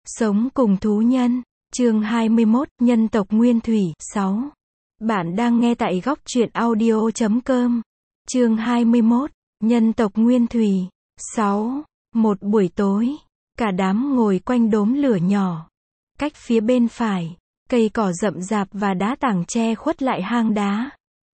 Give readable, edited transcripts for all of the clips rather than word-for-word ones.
Sống cùng thú nhân. Chương 21, nhân tộc Nguyên Thủy. 6. Bạn đang nghe tại góc truyện audio.com. Chương 21, nhân tộc Nguyên Thủy. 6. Một buổi tối, cả đám ngồi quanh đốm lửa nhỏ. Cách phía bên phải, cây cỏ rậm rạp và đá tảng che khuất lại hang đá.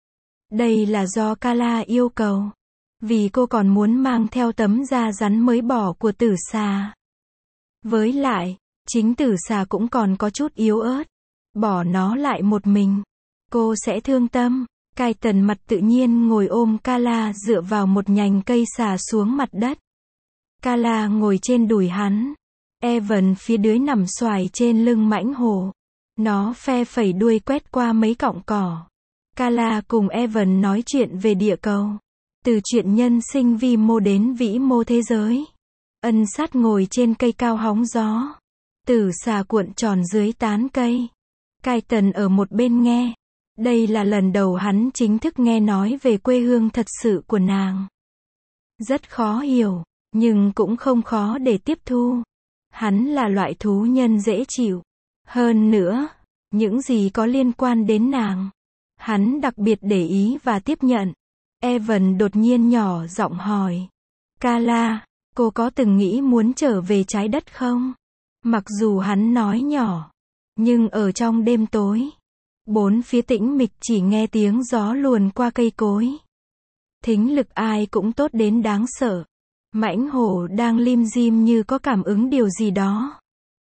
Đây là do Kala yêu cầu, vì cô còn muốn mang theo tấm da rắn mới bỏ của tử xà. Với lại, chính tử xà cũng còn có chút yếu ớt. Bỏ nó lại một mình, cô sẽ thương tâm. Kaiten mặt tự nhiên ngồi ôm Kala dựa vào một nhành cây xà xuống mặt đất. Kala ngồi trên đùi hắn. Evan phía dưới nằm xoài trên lưng mãnh hổ. Nó phe phẩy đuôi quét qua mấy cọng cỏ. Kala cùng Evan nói chuyện về địa cầu. Từ chuyện nhân sinh vi mô đến vĩ mô thế giới. Ân sát ngồi trên cây cao hóng gió. Tử xà cuộn tròn dưới tán cây. Kaiten ở một bên nghe. Đây là lần đầu hắn chính thức nghe nói về quê hương thật sự của nàng. Rất khó hiểu, nhưng cũng không khó để tiếp thu. Hắn là loại thú nhân dễ chịu. Hơn nữa, những gì có liên quan đến nàng, hắn đặc biệt để ý và tiếp nhận. Evan đột nhiên nhỏ giọng hỏi. Kala, cô có từng nghĩ muốn trở về trái đất không? Mặc dù hắn nói nhỏ, nhưng ở trong đêm tối, bốn phía tĩnh mịch chỉ nghe tiếng gió luồn qua cây cối. Thính lực ai cũng tốt đến đáng sợ. Mãnh hổ đang lim dim như có cảm ứng điều gì đó.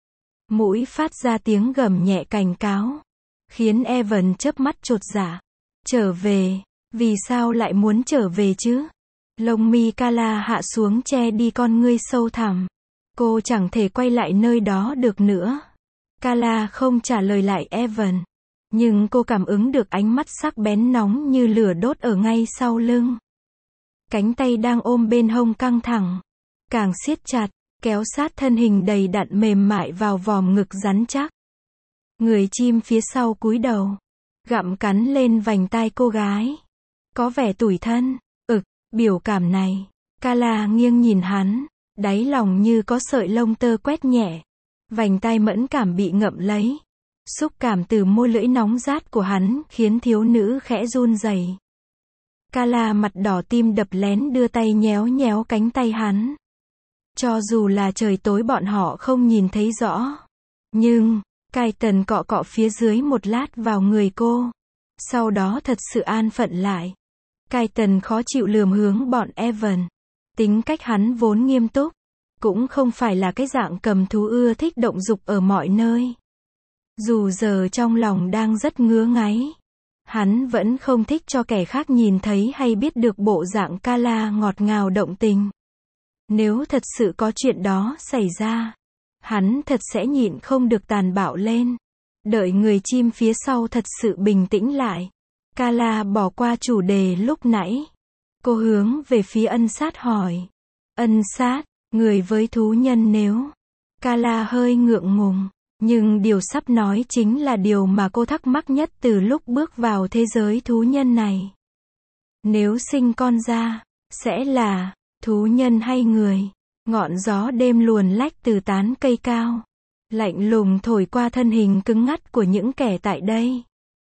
Mũi phát ra tiếng gầm nhẹ cảnh cáo, khiến Evan chớp mắt chột dạ. Trở về, vì sao lại muốn trở về chứ? Lông mi Kala hạ xuống che đi con ngươi sâu thẳm. Cô chẳng thể quay lại nơi đó được nữa. Kala không trả lời lại Evan. Nhưng cô cảm ứng được ánh mắt sắc bén nóng như lửa đốt ở ngay sau lưng. Cánh tay đang ôm bên hông căng thẳng. Càng siết chặt, kéo sát thân hình đầy đặn mềm mại vào vòm ngực rắn chắc. Người chim phía sau cúi đầu, gặm cắn lên vành tai cô gái. Có vẻ tủi thân. Biểu cảm này. Kala nghiêng nhìn hắn. Đáy lòng như có sợi lông tơ quét nhẹ. Vành tai mẫn cảm bị ngậm lấy. Xúc cảm từ môi lưỡi nóng rát của hắn khiến thiếu nữ khẽ run rẩy. Kala mặt đỏ tim đập lén đưa tay nhéo nhéo cánh tay hắn. Cho dù là trời tối bọn họ không nhìn thấy rõ. Nhưng, Kaiten cọ cọ phía dưới một lát vào người cô. Sau đó thật sự an phận lại. Kaiten khó chịu lườm hướng bọn Evan. Tính cách hắn vốn nghiêm túc. Cũng không phải là cái dạng cầm thú ưa thích động dục ở mọi nơi. Dù giờ trong lòng đang rất ngứa ngáy. Hắn vẫn không thích cho kẻ khác nhìn thấy hay biết được bộ dạng Kala ngọt ngào động tình. Nếu thật sự có chuyện đó xảy ra, hắn thật sẽ nhịn không được tàn bạo lên. Đợi người chim phía sau thật sự bình tĩnh lại. Kala bỏ qua chủ đề lúc nãy. Cô hướng về phía ân sát hỏi. Ân sát, người với thú nhân nếu... Kala hơi ngượng ngùng. Nhưng điều sắp nói chính là điều mà cô thắc mắc nhất từ lúc bước vào thế giới thú nhân này. Nếu sinh con ra, sẽ là thú nhân hay người? Ngọn gió đêm luồn lách từ tán cây cao, lạnh lùng thổi qua thân hình cứng ngắt của những kẻ tại đây.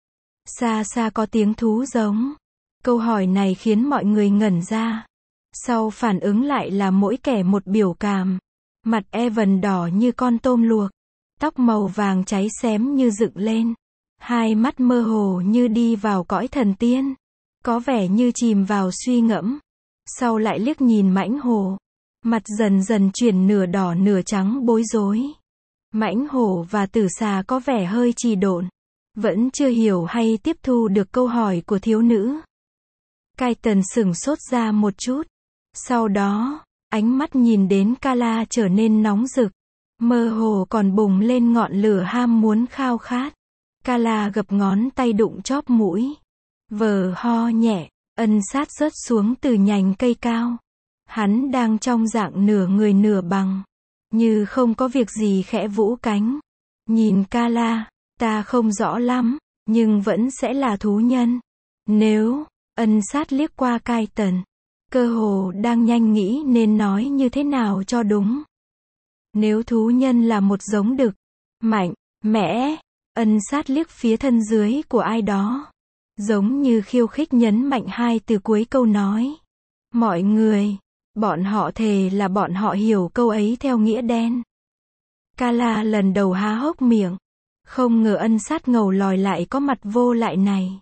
Xa xa có tiếng thú giống. Câu hỏi này khiến mọi người ngẩn ra. Sau phản ứng lại là mỗi kẻ một biểu cảm. Mặt Evan đỏ như con tôm luộc. Tóc màu vàng cháy xém như dựng lên. Hai mắt mơ hồ như đi vào cõi thần tiên. Có vẻ như chìm vào suy ngẫm. Sau lại liếc nhìn mãnh hổ. Mặt dần dần chuyển nửa đỏ nửa trắng bối rối. Mãnh hổ và tử xà có vẻ hơi trì độn. Vẫn chưa hiểu hay tiếp thu được câu hỏi của thiếu nữ. Kaiten sửng sốt ra một chút. Sau đó, ánh mắt nhìn đến Kala trở nên nóng rực. Mơ hồ còn bùng lên ngọn lửa ham muốn khao khát. Kala gập ngón tay đụng chóp mũi. Vờ ho nhẹ, ân sát rớt xuống từ nhành cây cao. Hắn đang trong dạng nửa người nửa bằng. Như không có việc gì khẽ vũ cánh. Nhìn Kala, ta không rõ lắm, nhưng vẫn sẽ là thú nhân. Nếu, ân sát liếc qua Kaiten. Cơ hồ đang nhanh nghĩ nên nói như thế nào cho đúng. Nếu thú nhân là một giống đực, mạnh, mẽ, ân sát liếc phía thân dưới của ai đó. Giống như khiêu khích nhấn mạnh hai từ cuối câu nói. Mọi người, bọn họ thề là bọn họ hiểu câu ấy theo nghĩa đen. Kala lần đầu há hốc miệng. Không ngờ ân sát ngầu lòi lại có mặt vô lại này.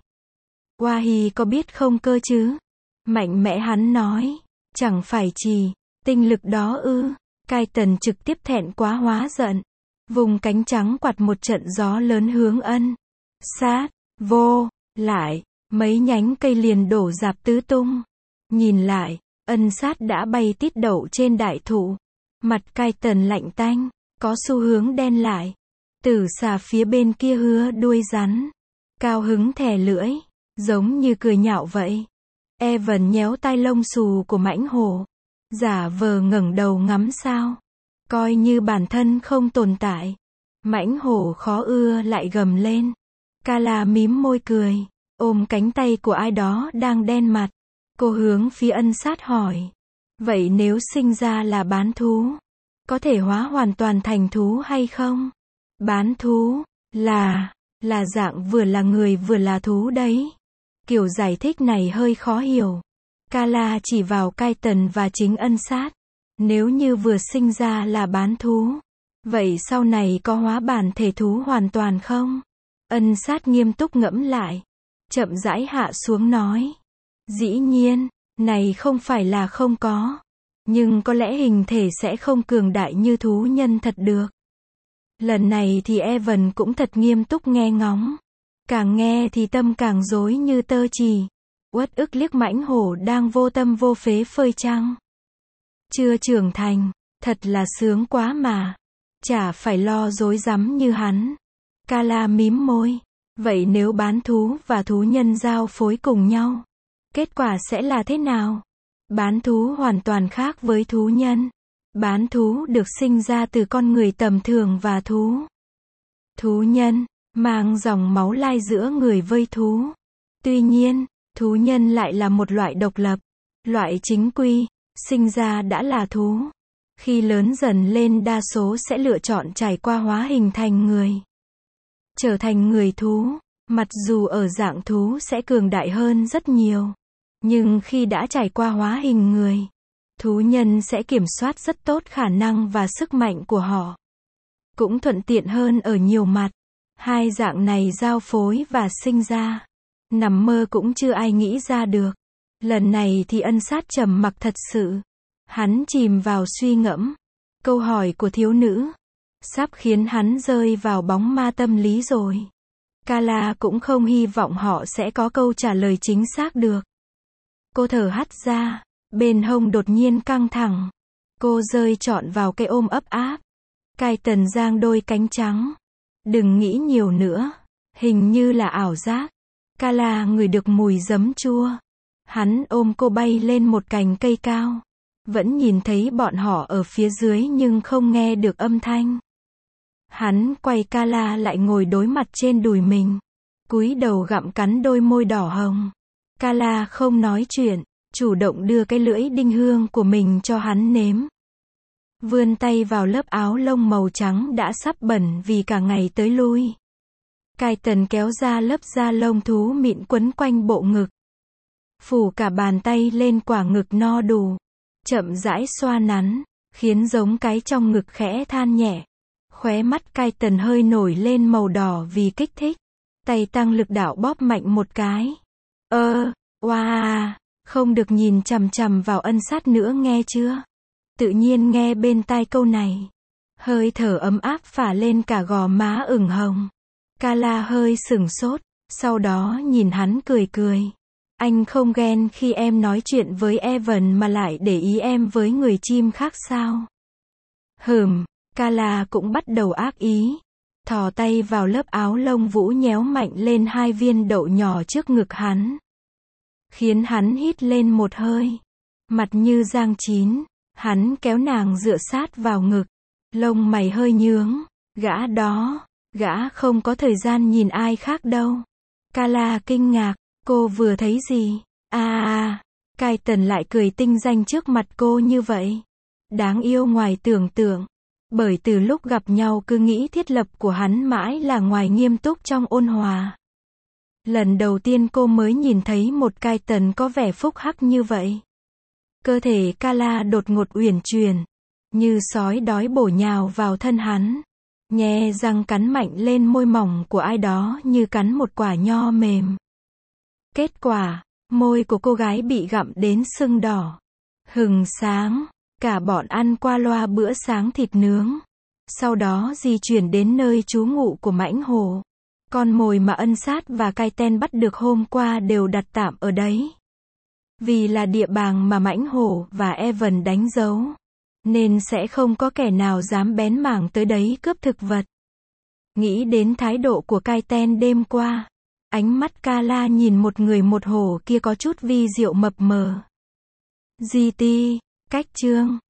Wahi có biết không cơ chứ? Mạnh mẽ hắn nói. Chẳng phải chỉ tinh lực đó ư? Cai Tần trực tiếp thẹn quá hóa giận. Vùng cánh trắng quạt một trận gió lớn hướng ân sát vô lại. Mấy nhánh cây liền đổ rạp tứ tung. Nhìn lại, ân sát đã bay tít đậu trên đại thụ. Mặt Cai Tần lạnh tanh, có xu hướng đen lại. Tử xà phía bên kia hứa đuôi rắn. Cao hứng thè lưỡi, giống như cười nhạo vậy. Evan nhéo tai lông xù của mãnh hổ. Giả vờ ngẩng đầu ngắm sao. Coi như bản thân không tồn tại. Mãnh hổ khó ưa lại gầm lên. Kala mím môi cười, ôm cánh tay của ai đó đang đen mặt. Cô hướng phía ân sát hỏi. Vậy nếu sinh ra là bán thú, có thể hóa hoàn toàn thành thú hay không? Bán thú, là dạng vừa là người vừa là thú đấy. Kiểu giải thích này hơi khó hiểu. Kala chỉ vào Cai Tần và chính ân sát. Nếu như vừa sinh ra là bán thú, vậy sau này có hóa bản thể thú hoàn toàn không? Ân sát nghiêm túc ngẫm lại. Chậm rãi hạ xuống nói. Dĩ nhiên, này không phải là không có. Nhưng có lẽ hình thể sẽ không cường đại như thú nhân thật được. Lần này thì Evan cũng thật nghiêm túc nghe ngóng. Càng nghe thì tâm càng rối như tơ chì. Uất ức liếc mãnh hổ đang vô tâm vô phế phơi trăng. Chưa trưởng thành, thật là sướng quá mà. Chả phải lo rối rắm như hắn. Kala mím môi. Vậy nếu bán thú và thú nhân giao phối cùng nhau, kết quả sẽ là thế nào? Bán thú hoàn toàn khác với thú nhân. Bán thú được sinh ra từ con người tầm thường và thú. Thú nhân, mang dòng máu lai giữa người với thú. Tuy nhiên, thú nhân lại là một loại độc lập, loại chính quy, sinh ra đã là thú. Khi lớn dần lên đa số sẽ lựa chọn trải qua hóa hình thành người. Trở thành người thú, mặc dù ở dạng thú sẽ cường đại hơn rất nhiều. Nhưng khi đã trải qua hóa hình người, thú nhân sẽ kiểm soát rất tốt khả năng và sức mạnh của họ. Cũng thuận tiện hơn ở nhiều mặt. Hai dạng này giao phối và sinh ra. Nằm mơ cũng chưa ai nghĩ ra được. Lần này thì ân sát trầm mặc thật sự. Hắn chìm vào suy ngẫm. Câu hỏi của thiếu nữ sắp khiến hắn rơi vào bóng ma tâm lý rồi. Kala cũng không hy vọng họ sẽ có câu trả lời chính xác được. Cô thở hắt ra, bên hông đột nhiên căng thẳng. Cô rơi trọn vào cái ôm ấp áp. Cai Tần giang đôi cánh trắng. Đừng nghĩ nhiều nữa, hình như là ảo giác. Kala ngửi được mùi giấm chua. Hắn ôm cô bay lên một cành cây cao. Vẫn nhìn thấy bọn họ ở phía dưới nhưng không nghe được âm thanh. Hắn quay Kala lại ngồi đối mặt trên đùi mình. Cúi đầu gặm cắn đôi môi đỏ hồng. Kala không nói chuyện, chủ động đưa cái lưỡi đinh hương của mình cho hắn nếm. Vươn tay vào lớp áo lông màu trắng đã sắp bẩn vì cả ngày tới lui. Cai Tần kéo ra lớp da lông thú mịn quấn quanh bộ ngực. Phủ cả bàn tay lên quả ngực no đủ. Chậm rãi xoa nắn, khiến giống cái trong ngực khẽ than nhẹ. Khóe mắt Cai Tần hơi nổi lên màu đỏ vì kích thích. Tay tăng lực đạo bóp mạnh một cái. Không được nhìn chằm chằm vào ân sát nữa nghe chưa? Tự nhiên nghe bên tai câu này. Hơi thở ấm áp phả lên cả gò má ửng hồng. Kala hơi sửng sốt, sau đó nhìn hắn cười cười. Anh không ghen khi em nói chuyện với Evan mà lại để ý em với người chim khác sao? Kala cũng bắt đầu ác ý. Thò tay vào lớp áo lông vũ nhéo mạnh lên hai viên đậu nhỏ trước ngực hắn. Khiến hắn hít lên một hơi. Mặt như rang chín. Hắn kéo nàng dựa sát vào ngực. Lông mày hơi nhướng. Gã không có thời gian nhìn ai khác đâu. Kala kinh ngạc. Cô vừa thấy gì? Cai Tần lại cười tinh danh trước mặt cô như vậy. Đáng yêu ngoài tưởng tượng. Bởi từ lúc gặp nhau cứ nghĩ thiết lập của hắn mãi là ngoài nghiêm túc trong ôn hòa. Lần đầu tiên cô mới nhìn thấy một cai tần có vẻ phúc hắc như vậy. Cơ thể Kala đột ngột uyển chuyển, như sói đói bổ nhào vào thân hắn. Nhe răng cắn mạnh lên môi mỏng của ai đó như cắn một quả nho mềm. Kết quả, môi của cô gái bị gặm đến sưng đỏ. Hừng sáng, cả bọn ăn qua loa bữa sáng thịt nướng. Sau đó di chuyển đến nơi trú ngụ của mãnh hổ. Con mồi mà Ân Sát và Cai Ten bắt được hôm qua đều đặt tạm ở đấy. Vì là địa bàn mà mãnh hổ và Evan đánh dấu, nên sẽ không có kẻ nào dám bén mảng tới đấy cướp thực vật. Nghĩ đến thái độ của Cai Ten đêm qua, ánh mắt Kala nhìn một người một hổ kia có chút vi diệu mập mờ. GT, cách chương